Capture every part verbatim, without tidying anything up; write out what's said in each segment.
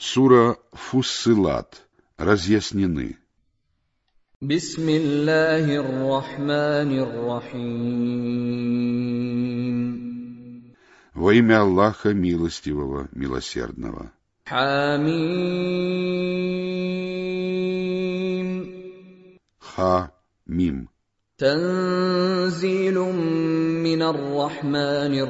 Сура Фуссилат. Разъяснены. Бисмиллахир рахманир рахим. Во имя Аллаха Милостивого, Милосердного. Хамим. Ха-мим. Танзилум минар рахманир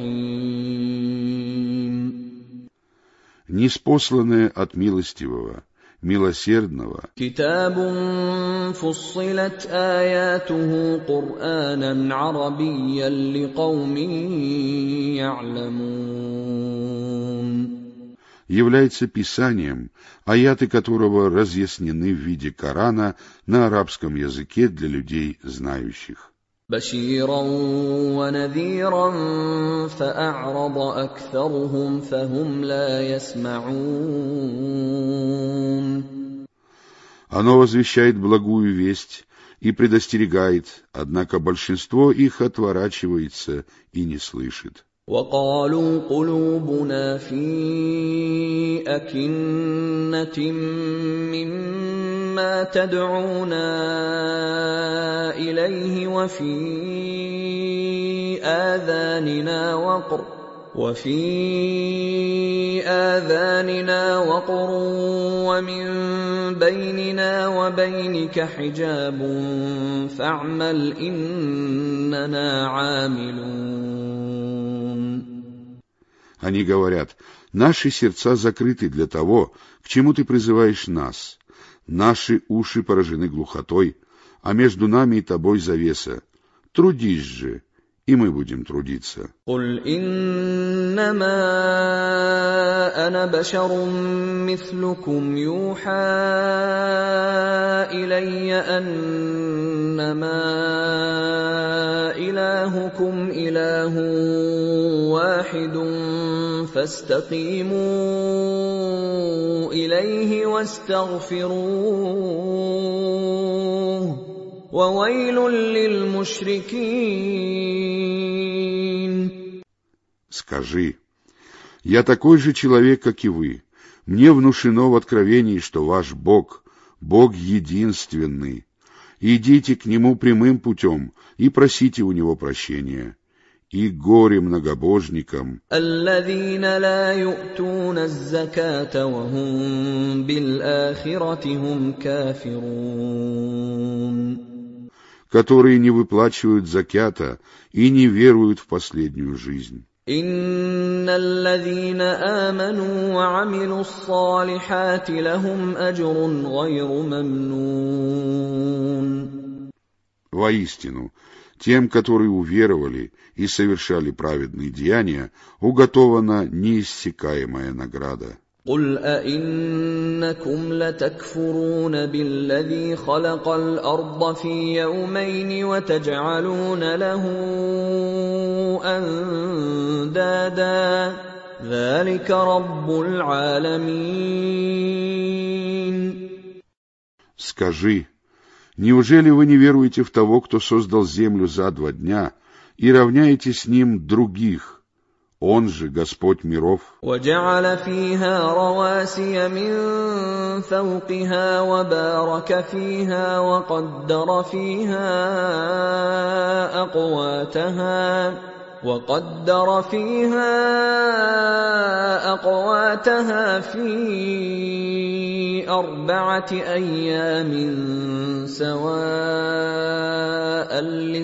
рахим. Ниспосланное от Милостивого, Милосердного. Китабун фуссилат аятуху Кур'анан арабийян ликаумин я'ламун. Является писанием, аяты которого разъяснены в виде Корана на арабском языке для людей знающих. بشيرا ونذيرا فأعرض أكثرهم فهم لا يسمعون. Оно возвещает благую весть и предостерегает, однако большинство их отворачивается и не слышит. وقالوا قلوبنا في أكنة مما تدعونا إليه وفي آذاننا وقر وفي آذاننا وقر ومن بيننا وبينك حجاب فاعمل إننا عاملون. Они говорят: наши сердца закрыты для того, к чему ты призываешь нас. Наши уши поражены глухотой, а между нами и тобой завеса. Трудись же, и мы будем трудиться. قل إنما أنا بشر مثلكم يوحى إلي أنما إلهكم إله واحد فاستقيموا إليه واستغفروه وويل للمشركين. Скажи: я такой же человек, как и вы. Мне внушено в откровении, что ваш Бог, Бог единственный. Идите к Нему прямым путем и просите у Него прощения. И горе многобожникам, الذين لا يؤتون الزكاة وهم بالآخرة هم كافرون. которые не выплачивают закята и не веруют в последнюю жизнь. إن الذين آمنوا وعملوا الصالحات لهم أجر غير ممنون. Воистину, тем, которые уверовали и совершали праведные деяния, уготована неиссякаемая награда. قل أئنكم لتكفرون بالذي خلق الأرض في يومين وتجعلون له أندادا ذلك رب العالمين. Скажи: неужели вы не веруете в того, кто создал землю за два дня, и равняете с ним других? Он же Господь миров. وجعل فيها رواسي من فوقها وبارك فيها وقدر فيها أقواتها وقدر فيها أقواتها في أربعة أيام سواء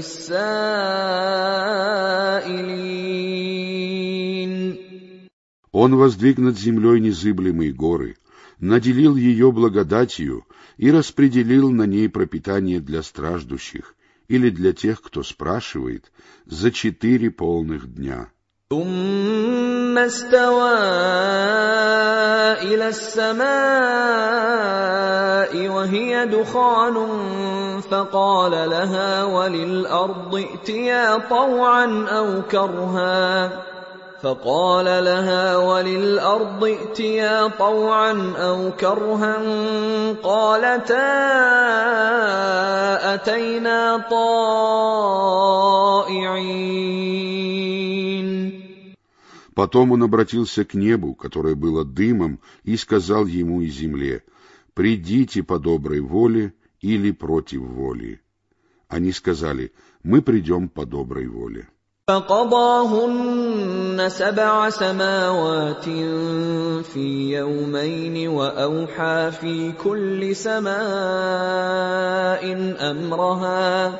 للسائلين. Он воздвиг над землей незыблемые горы, наделил ее благодатью и распределил на ней пропитание для страждущих или для тех, кто спрашивает, за четыре полных дня. ثم استوى إلى السماء وهي دخان فقال لها وللأرض ائتيا طوعا أو كرها فقال لها وللأرض ائتيا طوعا أو كرها قالتا أتينا طائعين. Потом он обратился к небу, которое было дымом, и сказал ему и земле: «Придите по доброй воле или против воли». Они сказали: «Мы придем по доброй воле». فقضاهن سبع سماوات في يومين وأوحى في كل سماء أمرها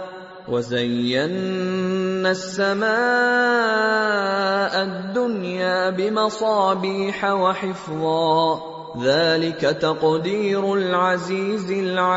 وزينا السماء الدنيا بمصابيح وحفظا ذلك تقدير العزيز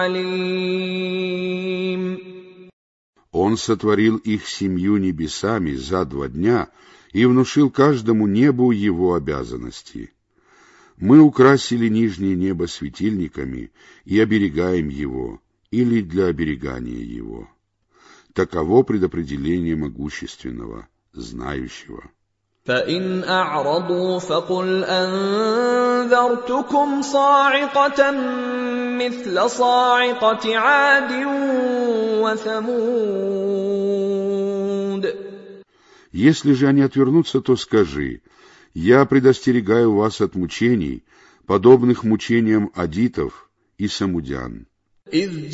العليم. Он сотворил их семью небесами за два дня и внушил каждому небу его обязанности. Мы украсили нижнее небо светильниками и оберегаем его, или для оберегания его. Таково предопределение могущественного, знающего. فإن أعرضوا فقل أنذرتكم صاعقة مثل صاعقة عاد وثمود. Если же они отвернутся, то скажи: я предостерегаю вас от мучений, подобных мучениям адитов и самудян. إذ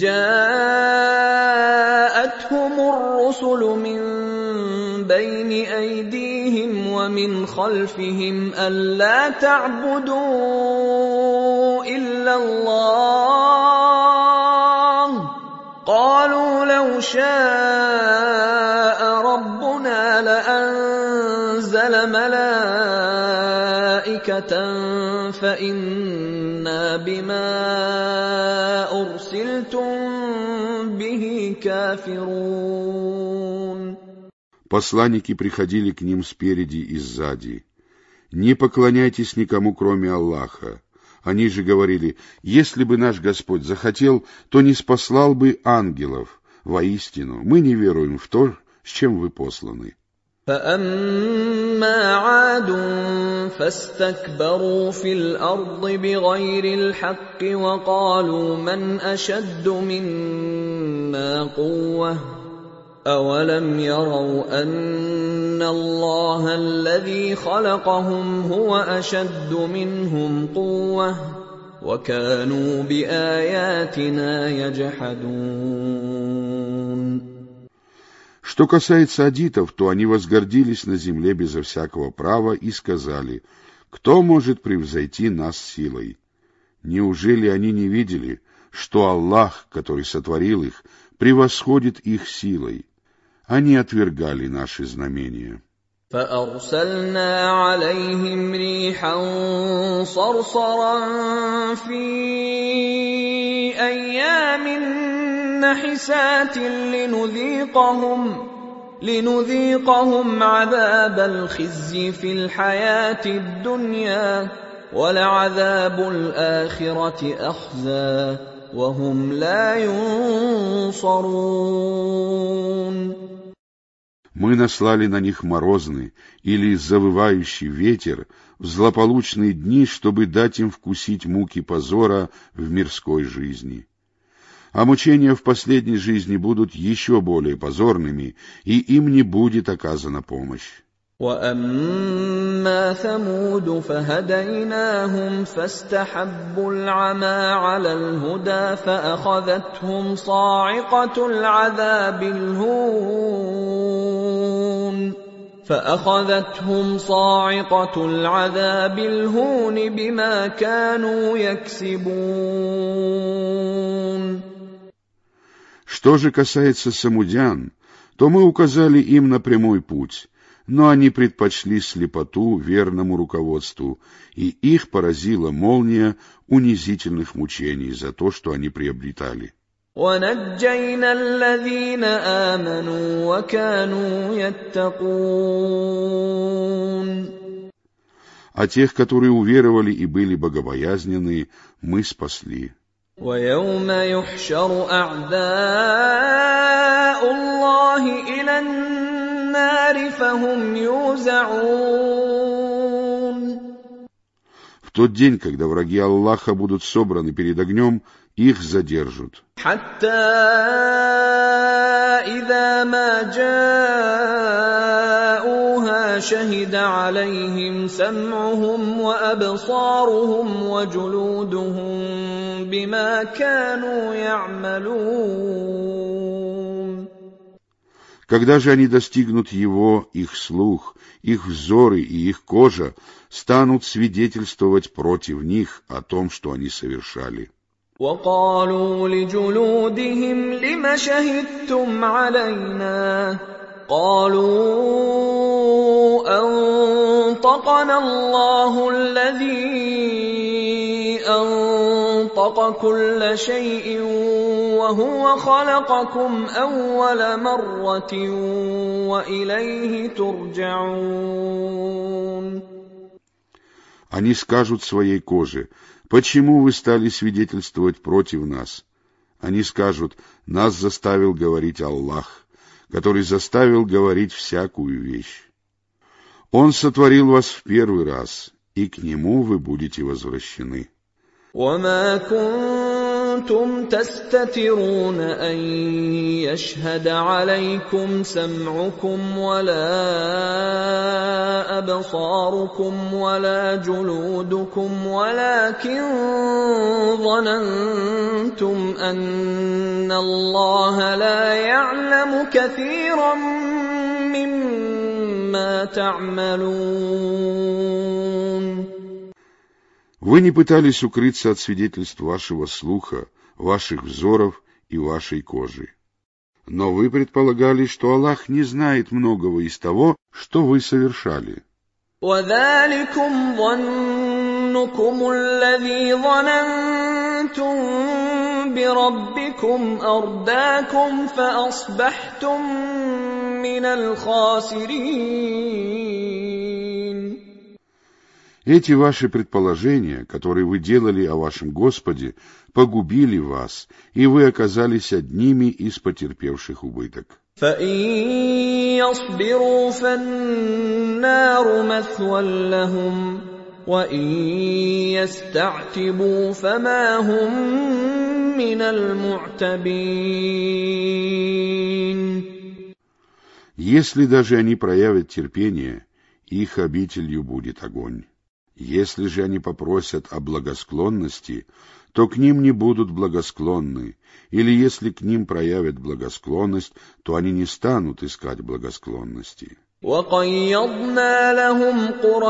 جاءتهم الرسل من بين أيديهم ومن خلفهم ألا تعبدوا إلا الله قالوا لو شاء ربنا لأنزل ملائكة فإنا بما أرسلتم به كافرون. Посланники приходили к ним спереди и сзади. Не поклоняйтесь никому, кроме Аллаха. Они же говорили: если бы наш Господь захотел, то не спаслал бы ангелов. Воистину, мы не веруем в то, с чем вы посланы. فأما عاد فاستكبروا في الأرض بغير الحق وقالوا من أشد منا قوة أولم يروا أن الله الذي خلقهم هو أشد منهم قوة وكانوا بآياتنا يجحدون. Что касается адитов, то они возгордились на земле безо всякого права и сказали: кто может превзойти нас силой? Неужели они не видели, что Аллах, который сотворил их, превосходит их силой? Они отвергали наши знамения. فأرسلنا عليهم ريحا صرصرا في أيام نحسات لنذيقهم لنذيقهم عذاب الخزي في الحياة الدنيا ولعذاب الآخرة أخزى وهم لا ينصرون. Мы наслали на них морозный или завывающий ветер в злополучные дни, чтобы дать им вкусить муки позора в мирской жизни. А мучения в последней жизни будут еще более позорными, и им не будет оказана помощь. وَأَمَّا ثَمُودُ فَهَدَيْنَاهُمْ فَاسْتَحَبُّوا الْعَمَى عَلَى الْهُدَى فَأَخَذَتْهُمْ صَاعِقَةُ الْعَذَابِ الْهُونِ فَأَخَذَتْهُمْ صَاعِقَةُ الْعَذَابِ الْهُونِ بِمَا كَانُوا يَكْسِبُونَ. Что же касается самудян, то мы указали им на прямой путь, но они предпочли слепоту верному руководству, и их поразила молния унизительных мучений за то, что они приобретали. وَنَجَّيْنَا الَّذِينَ آمَنُوا وَكَانُوا يَتَّقُونَ. А тех, которые уверовали и были богобоязненны, мы спасли. وَيَوْمَ يُحْشَرُ أَعْدَاءُ اللَّهِ إِلَى النَّارِ فَهُمْ يُوزَعُونَ. В тот день, когда враги Аллаха будут собраны перед огнем, их задержат. حَتَّى إِذَا مَا جَاءُوهَا ما شهد عليهم سمعهم وأبصارهم وجلودهم بما كانوا يعملون. Когда же они достигнут его, их слух, их взоры и их кожа станут свидетельствовать против них о том, что они совершали. وقالوا لجلودهم لم شهدتم علينا قالوا أنطقنا الله الذي أنطق كل شيء وهو خلقكم أول مرة وإليه ترجعون. Они скажут своей коже: почему вы стали свидетельствовать против нас? Они скажут: нас заставил говорить Аллах, который заставил говорить всякую вещь. Он сотворил вас в первый раз, и к нему вы будете возвращены. وما كنتم تستترون أن يشهد عليكم سمعكم ولا أبصاركم ولا جلودكم ولكن ظننتم أن الله لا يعلم كثيرا مما تعملون. Вы не пытались укрыться от свидетельств вашего слуха, ваших взоров и вашей кожи. Но вы предполагали, что Аллах не знает многого из того, что вы совершали. وَذَلِكُمْ ظَنُّكُمُ الَّذِي ظَنَنْتُمْ بِرَبِّكُمْ أَرْدَاكُمْ فَأَصْبَحْتُمْ مِنَ الْخَاسِرِينَ. Эти ваши предположения, которые вы делали о вашем Господе, погубили вас, и вы оказались одними из потерпевших убыток. فَإِن يَصْبِرُوا فَالنَّارُ مَثْوًى لَّهُمْ وَإِن يَسْتَعْتِبُوا فَمَا هُم مِّنَ الْمُعْتَبِينَ. Если даже они проявят терпение, их обителью будет огонь. Если же они попросят о благосклонности, то к ним не будут благосклонны, или если к ним проявят благосклонность, то они не станут искать благосклонности. وَقَيَّضْنَا لَهُمْ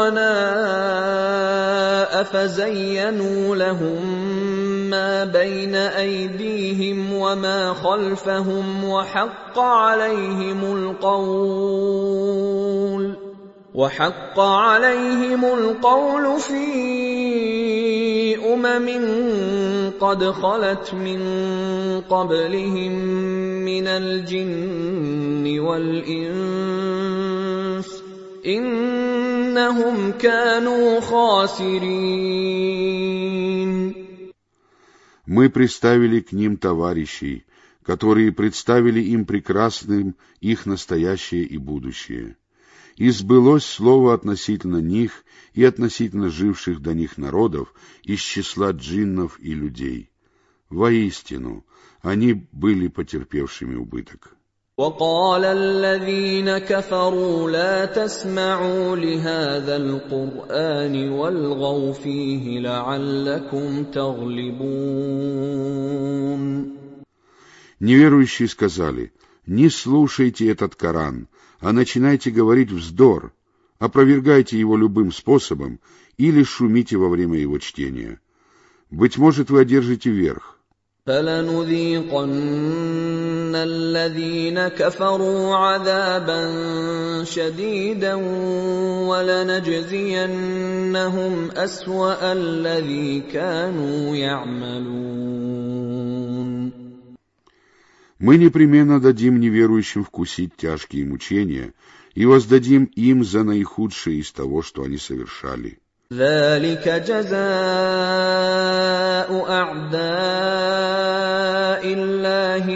قُرَنَاءَ فَزَيَّنُوا لَهُم مَّا بَيْنَ أَيْدِيهِمْ وَمَا خَلْفَهُمْ وَحَقَّ عَلَيْهِمُ الْقَوْلُ وَحَقَّ عَلَيْهِمُ الْقَوْلُ فِي أُمَمٍ قَدْ خَلَتْ مِن قَبْلِهِم مِّنَ الْجِنِّ وَالْإِنسِ إِنَّهُمْ كَانُوا خَاسِرِينَ. Мы приставили к ним товарищей, которые представили им прекрасным их настоящее и будущее. И сбылось слово относительно них и относительно живших до них народов из числа джиннов и людей. Воистину, они были потерпевшими убыток. وَقَالَ الَّذِينَ كَفَرُوا لَا تَسْمَعُوا لِهَذَا الْقُرْآنِ وَالْغَوْا فِيهِ لَعَلَّكُمْ تَغْلِبُونَ. Неверующие сказали: не слушайте этот Коран, а начинайте говорить вздор, опровергайте его любым способом или шумите во время его чтения. Быть может, вы одержите верх. فَلَنُذِيقَنَّ الَّذِينَ كَفَرُوا عَذَابًا شَدِيدًا وَلَنَجْزِيَنَّهُمْ أَسْوَأَ الَّذِي كَانُوا يَعْمَلُونَ. Мы непременно дадим неверующим вкусить тяжкие мучения и воздадим им за наихудшее из того, что они совершали. ذَلِكَ جَزَاءُ أَعْدَاءِ اللَّهِ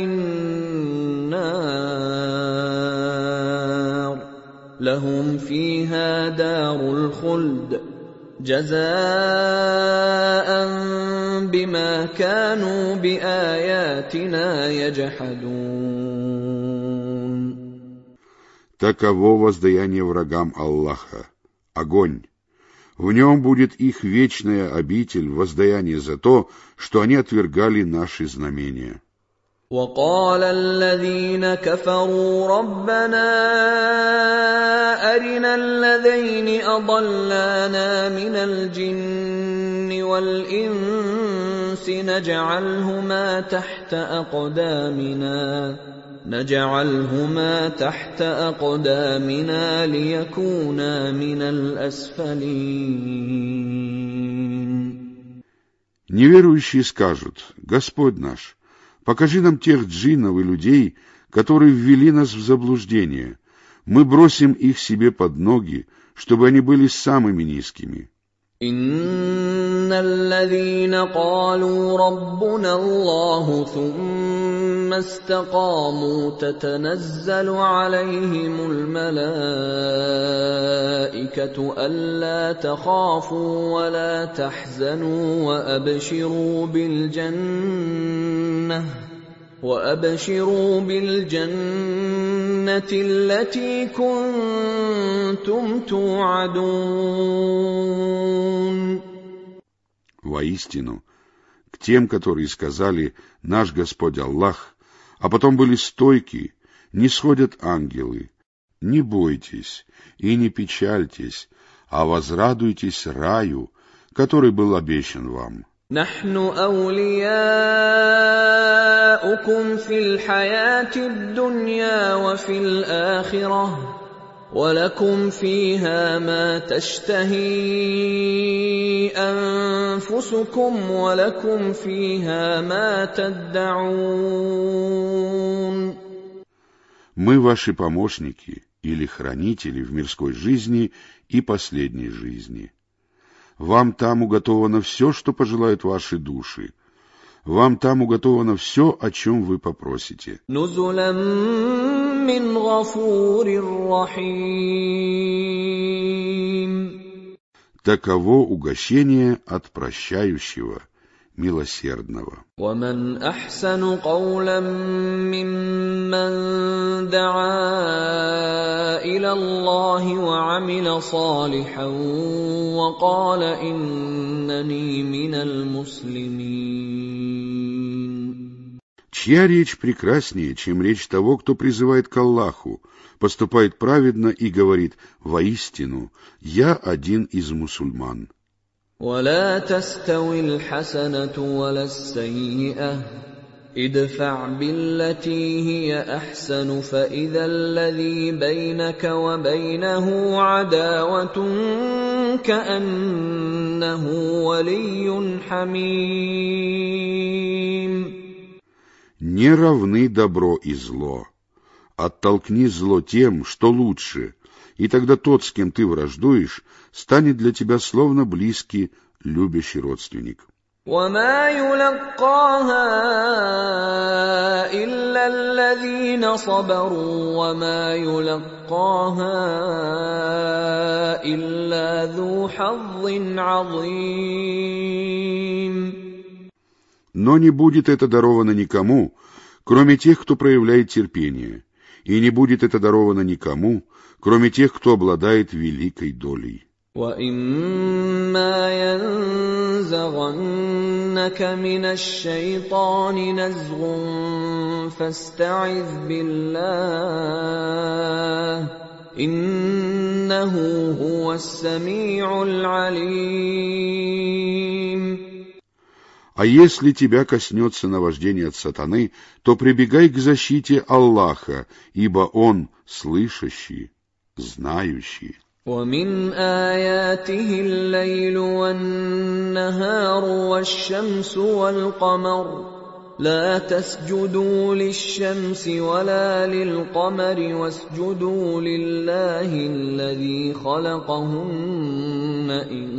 النَّارُ لَهُمْ فِيهَا دَارُ الْخُلْدِ جَزَاءً بِمَا كَانُوا بِآيَاتِنَا يَجْحَدُونَ. Таково воздаяние врагам Аллаха, огонь. В нем будет их вечная обитель, воздаяние за то, что они отвергали наши знамения. وقال الذين كفروا ربنا أرنا الذين أضلانا من الجن والإنس نجعلهما تحت أقدامنا نجعلهما تحت أقدامنا ليكونا من الأسفلين. Неверующие скажут: Господь наш, покажи нам тех джиннов и людей, которые ввели нас в заблуждение. Мы бросим их себе под ноги, чтобы они были самыми низкими. إن الذين قالوا ربنا الله ثم استقاموا تتنزل عليهم الملائكة ألا تخافوا ولا تحزنوا وأبشروا بالجنة وأبشروا بالجنة التي كنتم توعدون. Воистину, к тем, которые сказали «Наш Господь Аллах», а потом были стойки, не сходят ангелы. Не бойтесь и не печальтесь, а возрадуйтесь раю, который был обещан вам. نحن أولياؤكم في الحياة الدنيا وفي الآخرة ولكم فيها ما تشتهي أنفسكم ولكم فيها ما تدعون. Мы ваши помощники или хранители в мирской жизни и последней жизни. Вам там уготовано все, что пожелают ваши души. Вам там уготовано все, о чем вы попросите. نزلا من غفور رحيم. Таково угощение от прощающего, милосердного. ومن أحسن قولا ممن دعا إلى الله وعمل صالحا وقال إنني من المسلمين. Чья речь прекраснее, чем речь того, кто призывает к Аллаху, поступает праведно и говорит: «Воистину, я один из мусульман». ولا تستوي الحسنة ولا السيئة ادفع بالتي هي أحسن فإذا الذي بينك وبينه عداوة كأنه ولي حميم. Не равны добро и зло. Оттолкни зло тем, что лучше, и тогда тот, с кем ты враждуешь, станет для тебя словно близкий, любящий родственник. وما يلقاها إلا الذين صبروا وما يلقاها إلا ذو حظ عظيم. Но не будет это даровано никому, кроме тех, кто проявляет терпение, и не будет это даровано никому, кроме тех, кто обладает великой долей. وَإِمَّا يَنزَغَنَّكَ مِنَ الشَّيْطَانِ نَزْغٌ فَاسْتَعِذْ بِاللَّهِ إِنَّهُ هُوَ السَّمِيعُ الْعَلِيمُ. А если тебя коснется наваждение от сатаны, то прибегай к защите Аллаха, ибо Он слышащий, знающий. وَمِنْ آيَاتِهِ اللَّيْلُ وَالنَّهَارُ وَالشَّمْسُ وَالْقَمَرُ لَا تَسْجُدُوا لِلشَّمْسِ وَلَا لِلْقَمَرِ وَاسْجُدُوا لِلَّهِ الَّذِي خَلَقَهُنَّ إِن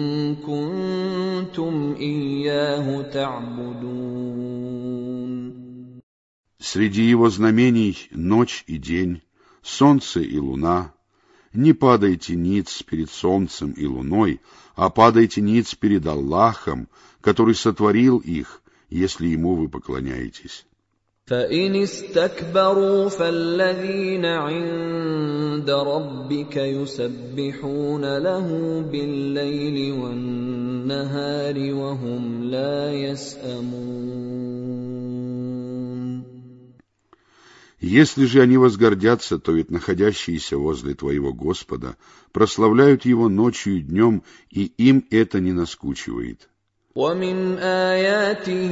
كُنتُمْ إِيَّاهُ تَعْبُدُونَ. Среди его знамений ночь и день, солнце и луна. Не падайте ниц перед солнцем и луной, а падайте ниц перед Аллахом, который сотворил их, если ему вы поклоняетесь. فإن استكبروا فالذين عند ربك يسبحون له بالليل والنهار وهم لا يسأمون. Если же они возгордятся, то ведь находящиеся возле твоего Господа прославляют Его ночью и днем, и им это не наскучивает. ومن آياته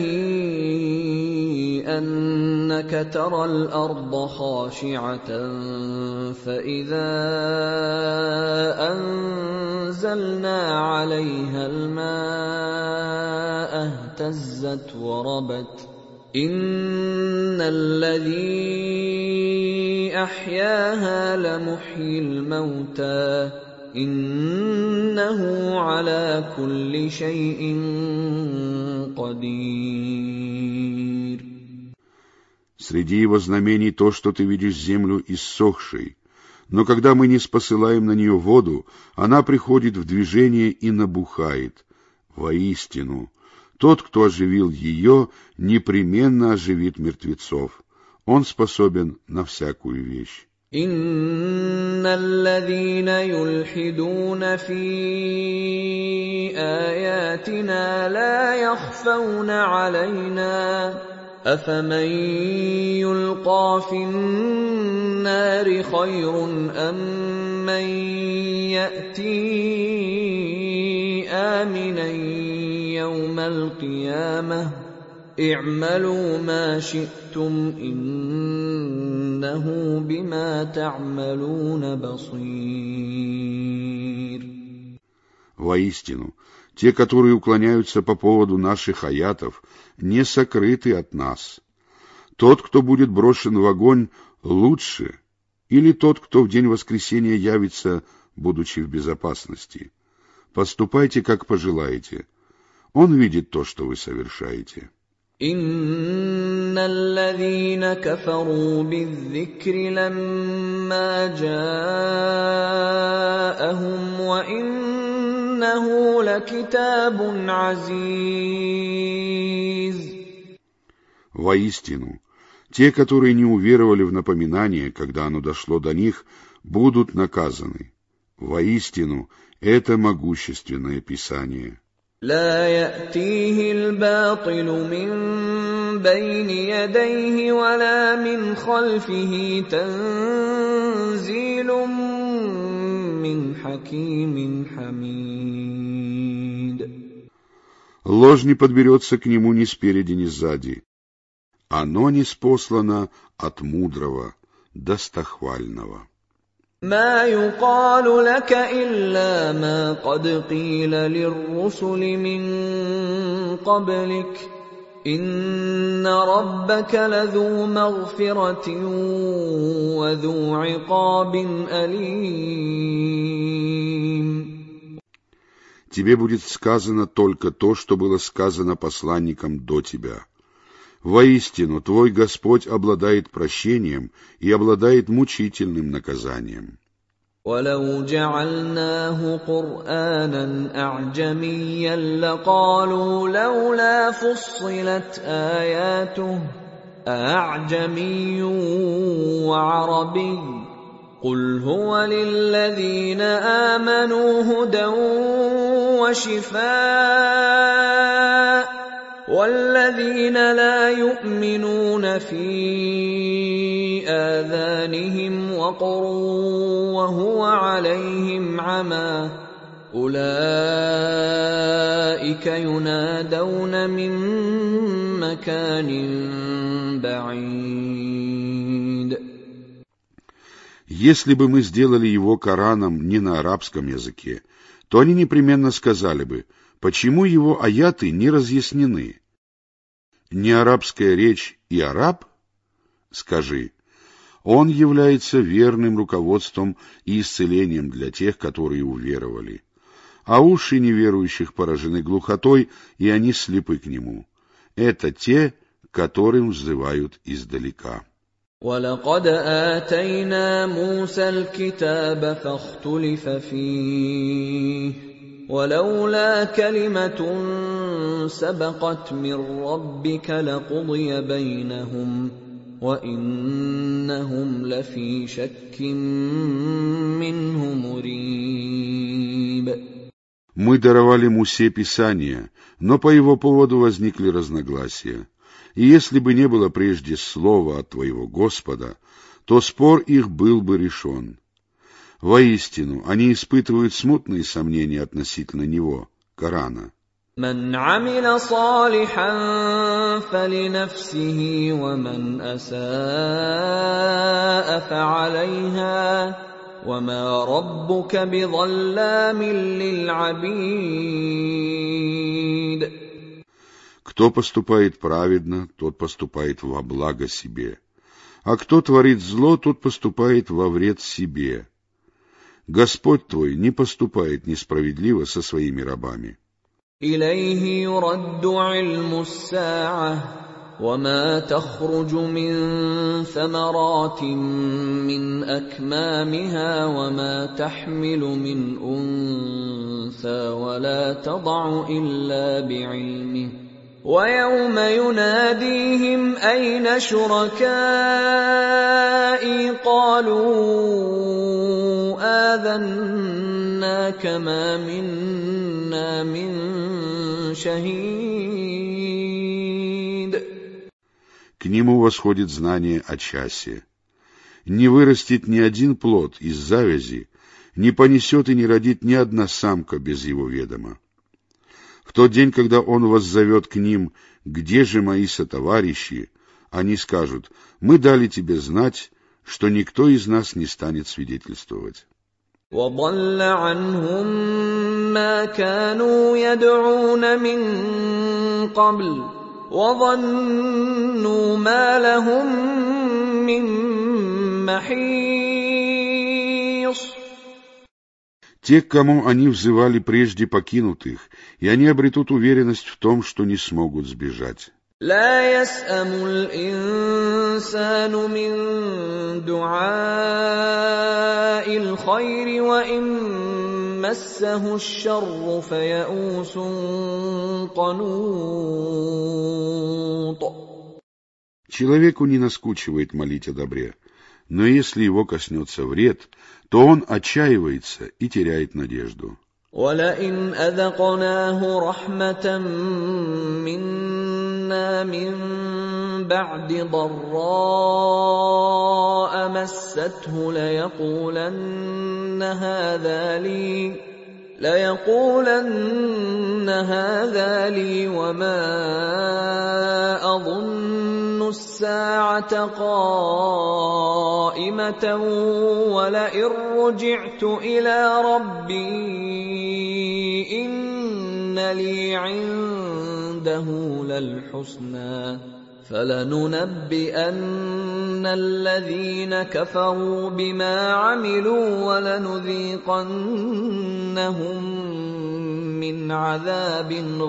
أنك ترى الأرض خاشعة فإذا أنزلنا عليها الماء اهتزت وربت إن الذي أحياها لمحيي الموتى إنه على كل شيء قدير. Среди его знамений то, что ты видишь землю иссохшей, но когда мы не спосылаем на нее воду, она приходит в движение и набухает. Воистину, тот, кто оживил ее, непременно оживит мертвецов. Он способен на всякую вещь. إن الذين يلحدون في آياتنا لا يخفون علينا أفمن يلقى في النار خير أم من يأتي آمنا يوم القيامة اعملوا ما شئتم إنه بما تعملون بصير. Воистину, те, которые уклоняются по поводу наших аятов, не сокрыты от нас. Тот, кто будет брошен в огонь, лучше, или тот, кто в день воскресения явится, будучи в безопасности. Поступайте, как пожелаете. Он видит то, что вы совершаете. إن الذين كفروا بالذكر لما جاءهم وإنه لكتاب عزيز. Воистину, те, которые не уверовали в напоминание, когда оно дошло до них, будут наказаны. Воистину, это могущественное Писание. لا يأتيه الباطل من بين يديه ولا من خلفه تنزيل من حكيم حميد. Ложь не подберется к нему ни спереди, ни сзади. Оно ниспослано от мудрого, достохвального. ما يقال لك إلا ما قد قيل للرسل من قبلك إن ربك لذو مغفرة وذو عقاب أليم. Тебе будет сказано только то, что было сказано посланникам до тебя. Воистину, твой Господь обладает прощением и обладает мучительным наказанием. ولو جعلناه قرآنا أعجميا لقالوا لولا فصلت آياته أعجمي وعربي قل هو للذين آمنوا هدى وشفاء والذين لا يؤمنون في آذانهم وقر وهو عليهم عمى أولئك ينادون من مكان بعيد. Если бы мы сделали его Кораном не на арабском языке, то они непременно сказали бы, почему его аяты не разъяснены? Не арабская речь и араб? Скажи, он является верным руководством и исцелением для тех, которые уверовали. А уши неверующих поражены глухотой, и они слепы к нему. Это те, которым взывают издалека. وَلَقَدْ آتَيْنَا مُوسَى الْكِتَابَ فَاخْتُلِفَ فِيهِ وَلَوْلَا كَلِمَةٌ سَبَقَتْ مِنْ رَبِّكَ لَقُضِيَ بَيْنَهُمْ وَإِنَّهُمْ لَفِي شَكٍّ مِّنْهُ مُرِيبٍ. Мы даровали Мусе Писание, но по его поводу возникли разногласия. И если бы не было прежде слова от твоего Господа, то спор их был бы решен. Воистину, они испытывают смутные сомнения относительно него, Корана. مَنْ عَمِلَ صَالِحًا فَلِنَفْسِهِ وَمَنْ أَسَاءَ فَعَلَيْهَا وَمَا رَبُّكَ بِظَلَّامٍ لِّلْعَبِيدِ. Кто поступает праведно, тот поступает во благо себе, а кто творит зло, тот поступает во вред себе. Господь твой не поступает несправедливо со своими рабами. إِلَيْهِ يُرَدُّ عِلْمُ السَّاعَةِ وَمَا تَخْرُجُ مِن ثَمَرَاتٍ مِّنْ أَكْمَامِهَا وَمَا تَحْمِلُ مِنْ أُنثَىٰ وَلَا تَضَعُ إِلَّا بِعِلْمِهِ وَيَوْمَ يُنَادِيهِمْ أَيْنَ شُرَكَائِي قَالُوا آذَنَّاكَ مَا مِنَّا مِن شَهِيدٍ. К нему восходит знание о часе. Не вырастет ни один плод из завязи, не понесет и не родит ни одна самка без его ведома. В тот день, когда он воззовет к ним: «Где же мои сотоварищи?», они скажут: «Мы дали тебе знать, что никто из нас не станет свидетельствовать». وَضَلَّ عَنْهُم مَّا كَانُوا يَدْعُونَ مِن قَبْلُ وَظَنُّوا مَا لَهُم مِّن مَّحِيصٍ. Те, к кому они взывали прежде, покинут их, и они обретут уверенность в том, что не смогут сбежать. لا يسأم الإنسان من دعاء الخير وإن مسه الشر فيئوس قنوط. Человеку не наскучивает молить о добре, но если его коснется вред, то он отчаивается и теряет надежду. وَلَئِنْ أَذَقْنَاهُ رَحْمَةً مِّنَّا مِن بَعْدِ ضَرَّاءَ مَسَّتْهُ لَيَقُولَنَّ هَٰذَا لِي لَيَقُولَنَّ هَٰذَا لِي وَمَا أَظُنُّ السَّاعَةَ قَائِمَةً وَلَئِن رُّجِعْتُ إِلَىٰ رَبِّي إِنَّ لِي عِندَهُ لَلْحُسْنَىٰ فَلَنُنَبِّئَنَّ الَّذِينَ كَفَرُوا بِمَا عَمِلُوا وَلَنُذِيقَنَّهُم مِّنْ عَذَابٍ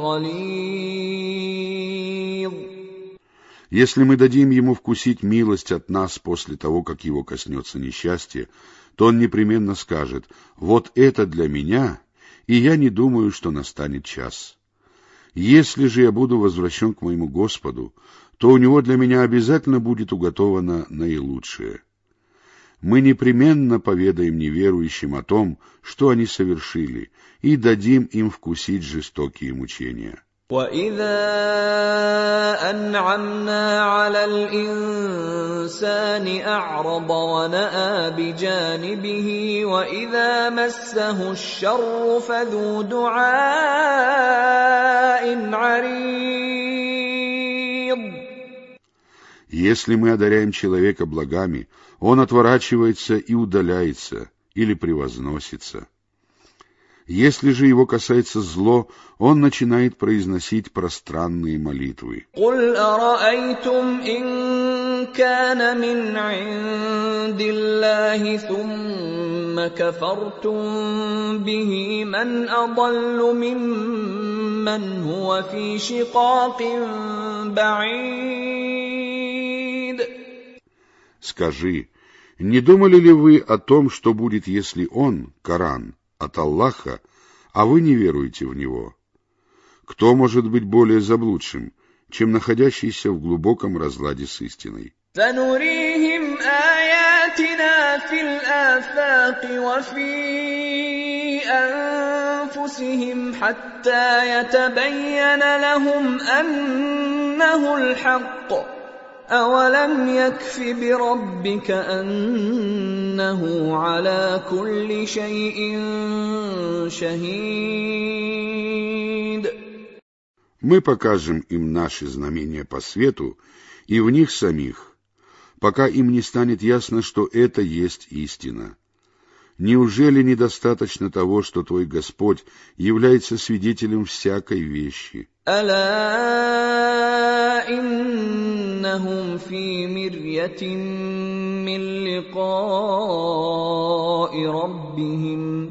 غَلِيظٍ. Если мы дадим ему вкусить милость от нас после того, как его коснется несчастье, то он непременно скажет: «Вот это для меня, и я не думаю, что настанет час». Если же я буду возвращен к моему Господу, то у него для меня обязательно будет уготовано наилучшее. Мы непременно поведаем неверующим о том, что они совершили, и дадим им вкусить жестокие мучения. وَإِذَا أَنْعَمْنَا عَلَى الْإِنسَانِ أَعْرَضَ وَنَأَىٰ بِجَانِبِهِ وَإِذَا مَسَّهُ الشَّرُّ فَذُو دُعَاءٍ عَرِيضٍ. Если мы одаряем человека благами, он отворачивается и удаляется, или превозносится. Если же его касается зло, он начинает произносить пространные молитвы. قُلْ أَرَأَيْتُمْ إِن كَانَ مِنْ عِندِ اللَّهِ ثُمَّ كَفَرْتُم بِهِ مَنْ أَضَلُّ مِمَّنْ هُوَ فِي شِقَاقٍ بَعِيدٍ. Скажи, не думали ли вы о том, что будет, если он, Коран, от Аллаха, а вы не веруете в него? Кто может быть более заблудшим, чем находящийся в глубоком разладе с истиной? سنريهم آياتنا في الآفاق وفي أنفسهم حتى يتبين لهم أنه الحق أولم يكف بربك أنه على كل شيء شهيد. Мы покажем им наши знамения по свету и в них самих, пока им не станет ясно, что это есть истина. Неужели недостаточно того, что твой Господь является свидетелем всякой вещи? ألا إنهم في مرية من لقاء ربهم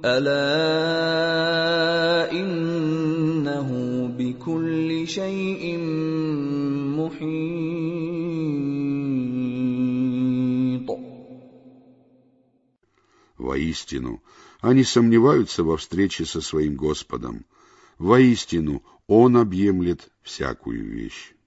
ألا إنه بكل شيء محيط. Воистину, они сомневаются во встрече со своим Господом. Воистину, Он объемлет всякую вещь.